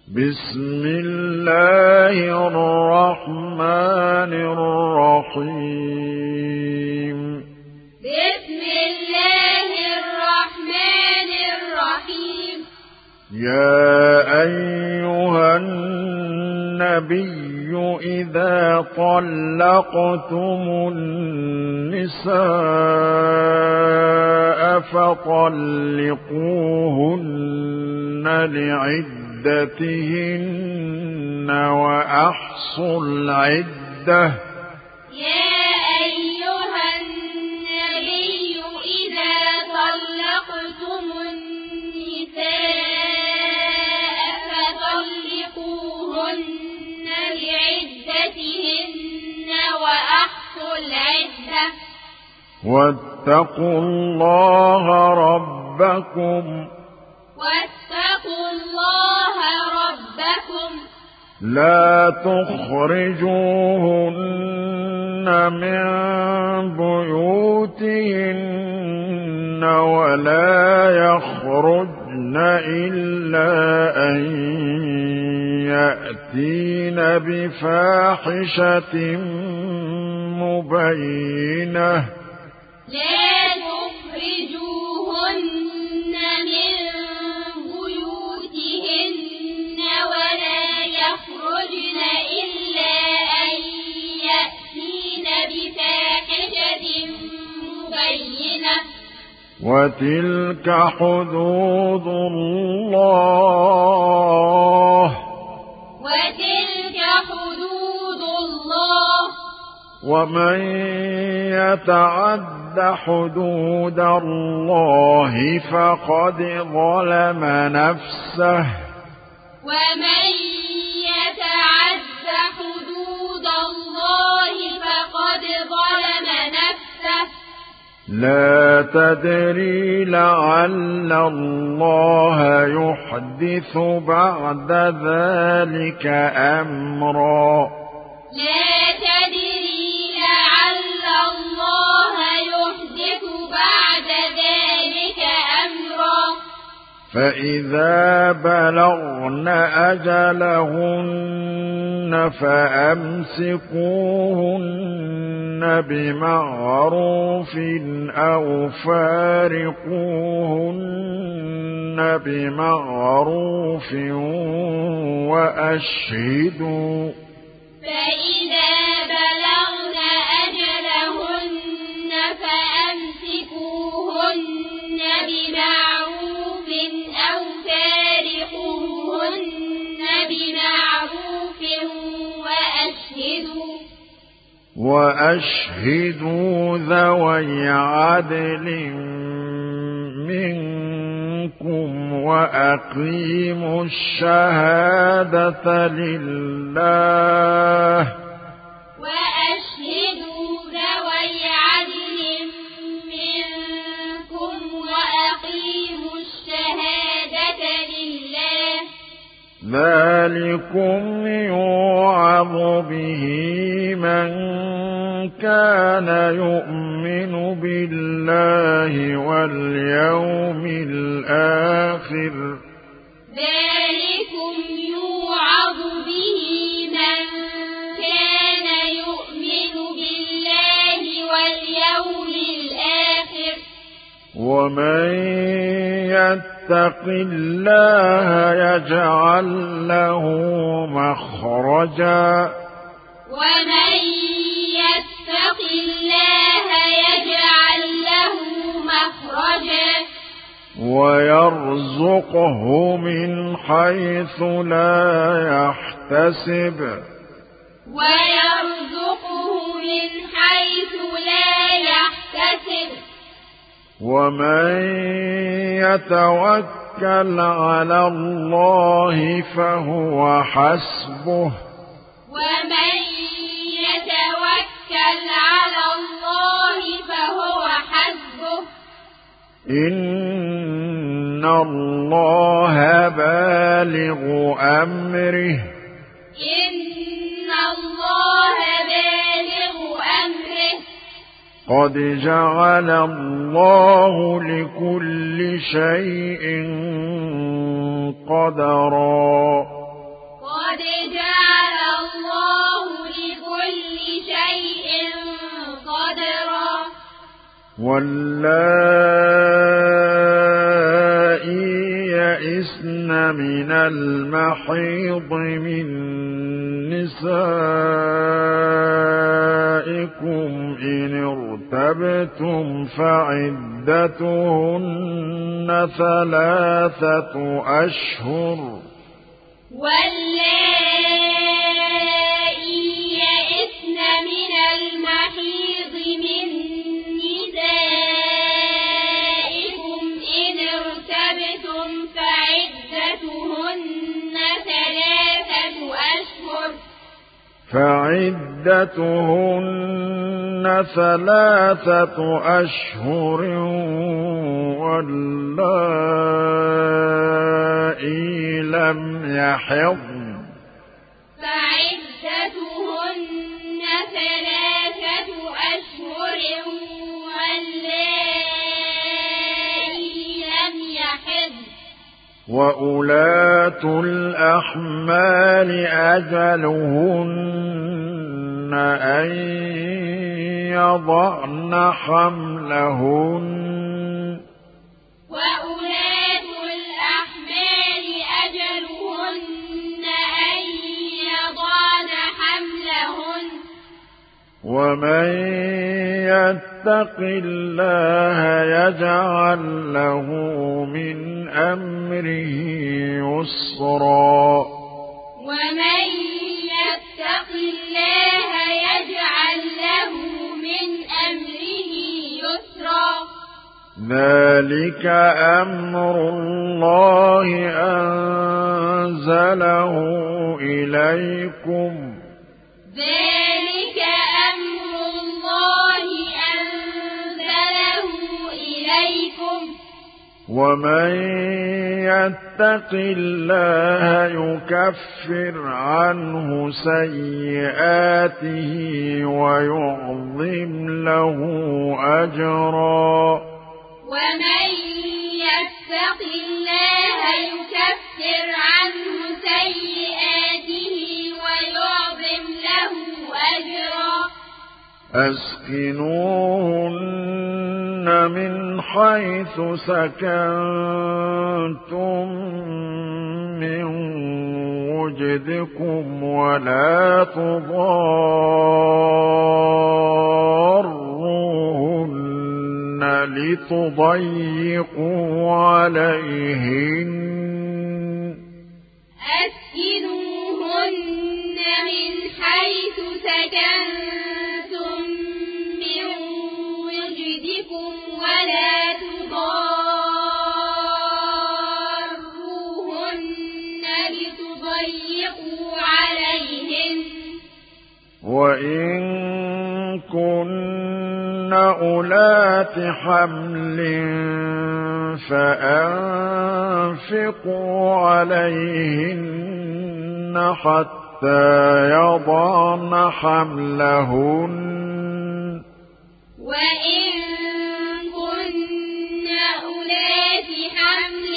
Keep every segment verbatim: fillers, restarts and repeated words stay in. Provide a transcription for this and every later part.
بسم الله الرحمن الرحيم بسم الله الرحمن الرحيم يا أيها النبي إذا طلقتم النساء فطلقوهن لعدتهن وأحصوا العدة يا أيها النبي إذا طلقتم النساء فطلقوهن لعدتهن وأحصوا العدة واتقوا الله ربكم واتقوا الله ربكم لا تخرجوهن من بيوتهن ولا يخرجن إلا أن يأتين بفاحشة مبينة لا تخرجوهن من بيوتهن ولا يخرجن إلا أن يأتين بفاحشة مبينة وتلك حدود الله وتلك حدود الله ومن يتعد حدود الله فقد ظلم نفسه ومن يتعد حدود الله فقد ظلم نفسه لا تدري لعل الله يحدث بعد ذلك أمرا لا تدري لعل الله يحدث بعد ذلك أمرا فإذا بلغن أجلهن فأمسكوهن بمعروف أو فارقوهن بمعروف وأشهدوا فإذا بلغن أجلهن فأمسكوهن بمعروف أو فارقوهن بمعروف وأشهدوا وأشهدوا ذوي عدل منكم وأقيموا الشهادة لله وأشهدوا ذوي عدل منكم وأقيموا الشهادة لله ذلكم يوعظ به من كان يؤمن بالله واليوم الآخر ذلكم يوعظ به من كان يؤمن بالله واليوم الآخر ومن يتق الله يجعل له مخرجا ومن يتق الله يجعل له مخرجا ويرزقه من حيث لا يحتسب ويرزقه من حيث لا يحتسب ومن يتوكل على الله فهو حسبه ومن يتوكل على الله فهو حسبه إن الله بالغ أمره إن الله بالغ أمره قد جعل الله لكل شيء قدرا واللائي يئسن من المحيض من نسائكم إن ارتبتم فعدتهن ثلاثة أشهر واللائي يئسن من المحيض من نسائكم إن ارتبتم فعدتهن ثلاثة أشهر فعدتهن ثلاثة أشهر واللائي لم يحضن فعدتهن ثلاثة أشهر واللائي لم يحضن وأولاة الأحمال أجلهن أن يضعن حملهن وأولاة الأحمال أجلهن أن يضعن حملهن ومن يتق الله يجعل له من أمره يسرا ومن يتق الله يجعل له من أمره يسرا ذلك أمر الله أنزله إليكم ذلك أمر الله أنزله إليكم ومن يتق الله يكفر عنه سيئاته ويعظم له أجرا ومن يتق الله يكفر عنه سيئاته ويعظم له أجرا أسكنوهن من حيث سكنتم من وجدكم ولا تضاروهن لتضيقوا عليهن أسكنوهن من حيث سكنتم من وجدكم ولا تضاروهن لتضيقوا عليهن وإن كن أولات حمل فأنفقوا عليهن حتى يضعن حملهن وإن كن أولات حمل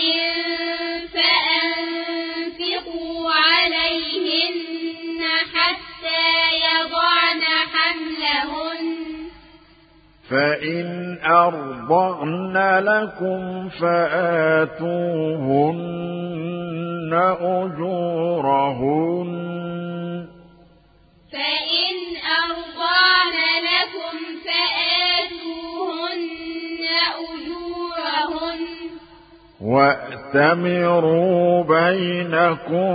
فأنفقوا عليهن حتى يضعن حملهن فإن أرضعن لكم فآتوهن أجورهن فإن أرضعن لكم فآتوهن أجورهن وأتمروا بينكم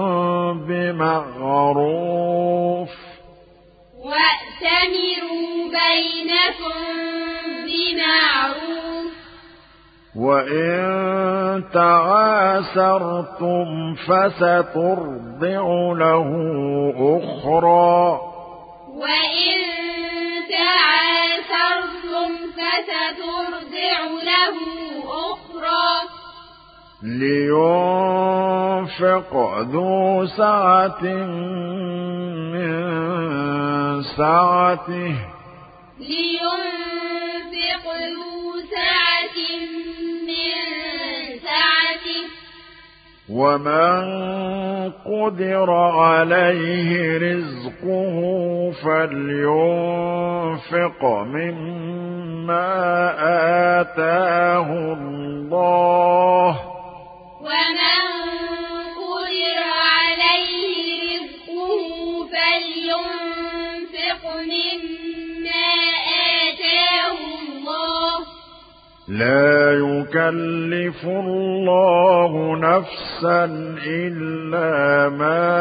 بمعروف وأتمروا بينكم بمعروف وإن تعاسرتم فسترضع له أخرى وإن تعاسرتم فسترضع له أخرى لينفق ذو سعة من سعته لينفق ذو سعة من سعته ومن قدر عليه رزقه فلينفق مما آتاه الله ومن قدر عليه رزقه فلينفق مما آتاه الله لا يكلف الله نفسا إلا ما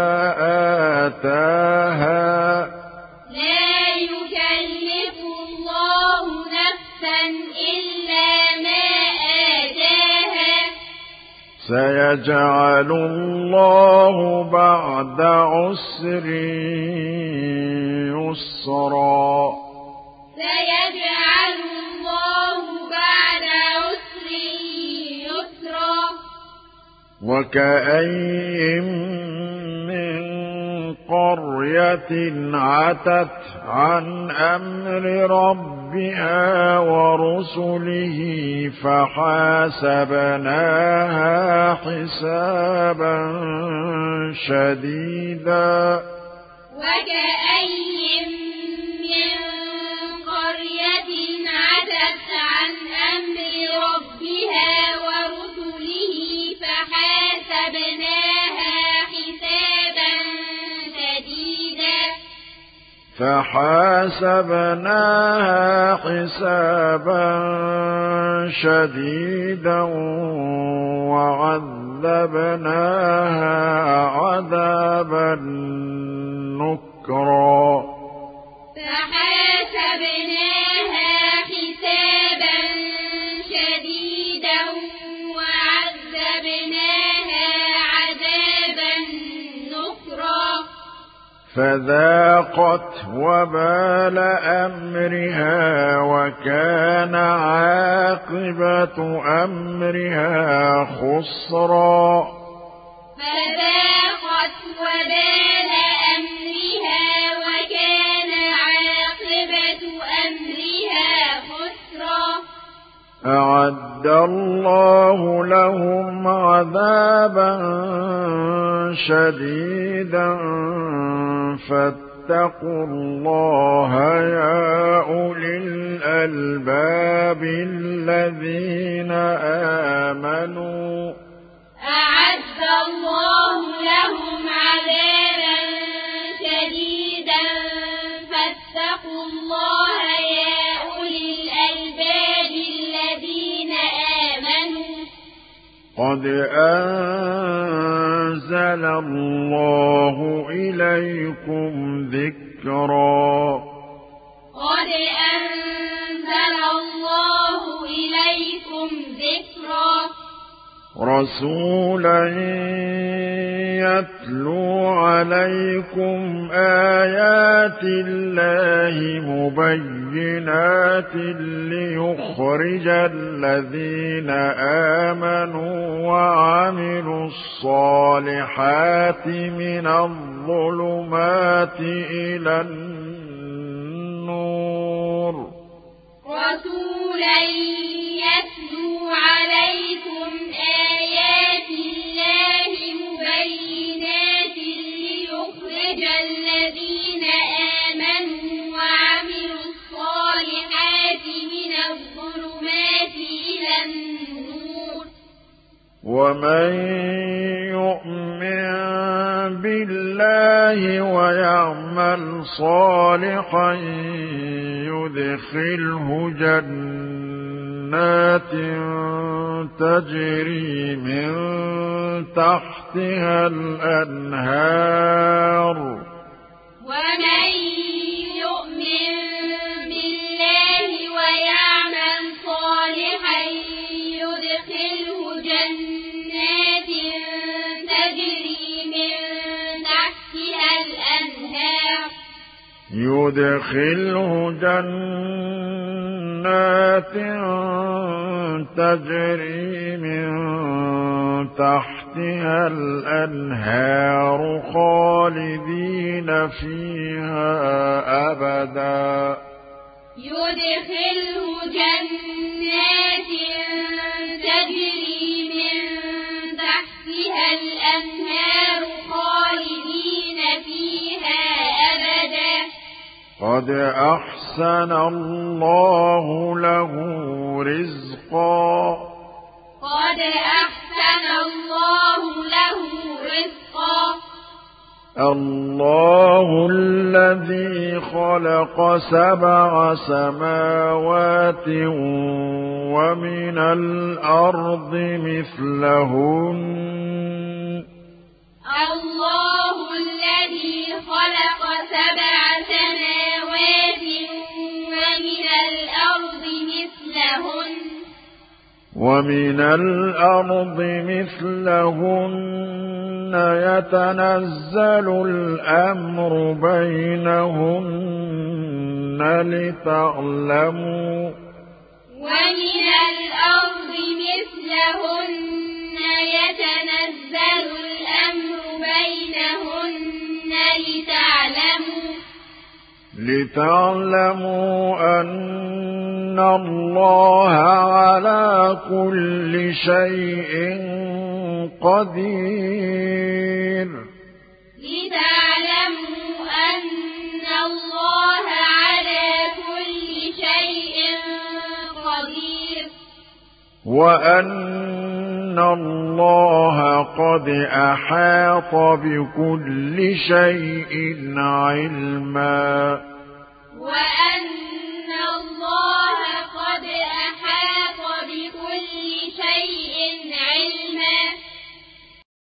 آتاها لا يكلف الله نفسا إلا ما آتاها سيجعل الله بعد عسر يسرا سيجعل الله بعد عسر يسرا وكأين من قرية عتت عن أمر ربها ورسله فحاسبناها حسابا شديدا وكأين من قرية عتت عن أمر ربها ورسله فحاسبناها حسابا شديدا فحاسبناها حسابا شديدا وعذبناها عذابا نكرا فحاسبناها حسابا شديدا وعذبناها عذابا نكرا فذاقت وبال أمرها وكان عاقبة أمرها خسرا فذاقت وبال أمرها وكان عاقبة أمرها خسرا أعد الله لهم عذابا شديدا فاتقوا الله يا أولي الألباب الذين آمنوا أعد الله لهم عذابا شديدا فاتقوا الله يا أولي الألباب الذين آمنوا قد أنزل الله إليكم ذكرا قد أنزل الله إليكم ذكرا رسولا يتلو عليكم آيات الله مبينات ليخرج الذين آمنوا وعملوا الصالحات من الظلمات إلى النور رسولا يتلو عليكم آيات الله مبينات ليخرج الذين آمنوا وعملوا الصالحات من الظلمات إلى النور ومن يؤمن بالله ويعمل صالحا يدخله جنات تجري من تحتها الأنهار ومن يؤمن بالله ويعمل صالحا يدخله جنات تجري من تحتها الأنهار يدخله جنات تجري من تحتها الأنهار خالدين فيها أبدا يدخله جنات تجري من تحتها قد أحسن الله له رزقا قد أحسن الله له رزقا الله الذي خلق سبع سماوات ومن الأرض مثلهن الله الذي خلق سبع سماوات ومن الأرض مثلهن ومن الأرض مثلهن يتنزل الأمر بينهن لتعلموا ومن الأرض مثلهن يتنزل الأمر بينهن لتعلموا لتعلموا أن الله على كل شيء قدير لتعلموا أن الله على كل شيء قدير وأن الله قد أحاط بكل شيء علما وأن